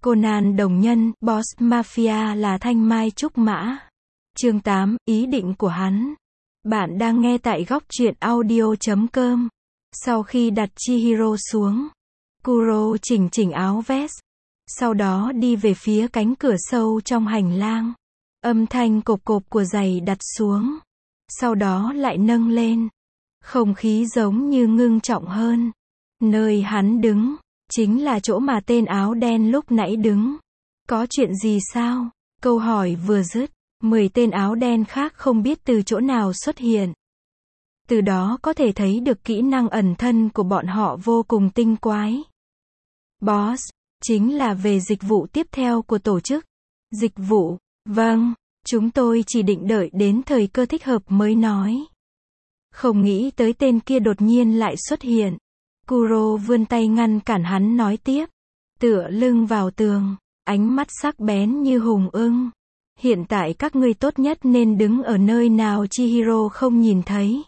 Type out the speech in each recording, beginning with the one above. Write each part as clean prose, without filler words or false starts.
Conan đồng nhân, Boss Mafia là thanh mai trúc mã. Chương 8, ý định của hắn. Bạn đang nghe tại góc truyện audio.com. Sau khi đặt Chihiro xuống, Kuro chỉnh áo vest. Sau đó đi về phía cánh cửa sâu trong hành lang. Âm thanh cộp cộp của giày đặt xuống. Sau đó lại nâng lên. Không khí giống như ngưng trọng hơn. Nơi hắn đứng, chính là chỗ mà tên áo đen lúc nãy đứng. Có chuyện gì sao? Câu hỏi vừa dứt, 10 tên áo đen khác không biết từ chỗ nào xuất hiện. Từ đó có thể thấy được kỹ năng ẩn thân của bọn họ vô cùng tinh quái. Boss, chính là về dịch vụ tiếp theo của tổ chức. Dịch vụ, vâng, chúng tôi chỉ định đợi đến thời cơ thích hợp mới nói. Không nghĩ tới tên kia đột nhiên lại xuất hiện. Kuro vươn tay ngăn cản hắn nói tiếp. Tựa lưng vào tường, ánh mắt sắc bén như hùng ưng. Hiện tại các ngươi tốt nhất nên đứng ở nơi nào Chihiro không nhìn thấy.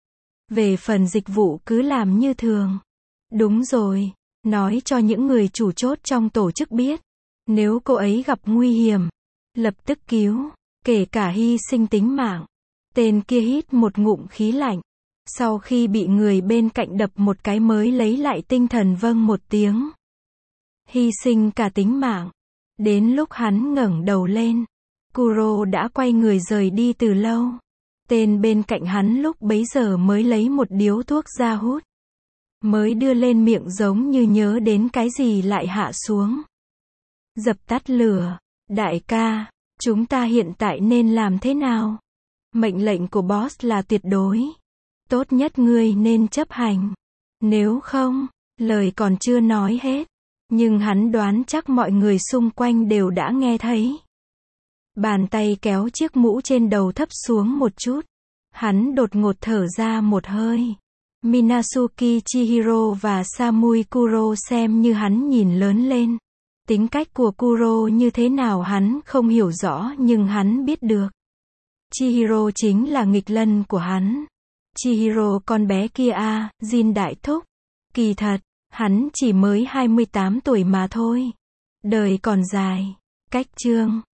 Về phần dịch vụ cứ làm như thường. Đúng rồi, nói cho những người chủ chốt trong tổ chức biết. Nếu cô ấy gặp nguy hiểm, lập tức cứu, kể cả hy sinh tính mạng. Tên kia hít một ngụm khí lạnh. Sau khi bị người bên cạnh đập một cái mới lấy lại tinh thần vâng một tiếng. Hy sinh cả tính mạng. Đến lúc hắn ngẩng đầu lên, Kuro đã quay người rời đi từ lâu. Tên bên cạnh hắn lúc bấy giờ mới lấy một điếu thuốc ra hút. Mới đưa lên miệng giống như nhớ đến cái gì lại hạ xuống. Dập tắt lửa. Đại ca, chúng ta hiện tại nên làm thế nào? Mệnh lệnh của boss là tuyệt đối. Tốt nhất ngươi nên chấp hành. Nếu không, lời còn chưa nói hết. Nhưng hắn đoán chắc mọi người xung quanh đều đã nghe thấy. Bàn tay kéo chiếc mũ trên đầu thấp xuống một chút. Hắn đột ngột thở ra một hơi. Minazuki Chihiro và Samui Kuro xem như hắn nhìn lớn lên. Tính cách của Kuro như thế nào hắn không hiểu rõ nhưng hắn biết được. Chihiro chính là nghịch lân của hắn. Chihiro con bé kia à, Jin đại thúc. Kỳ thật, hắn chỉ mới 28 tuổi mà thôi. Đời còn dài. Cách chương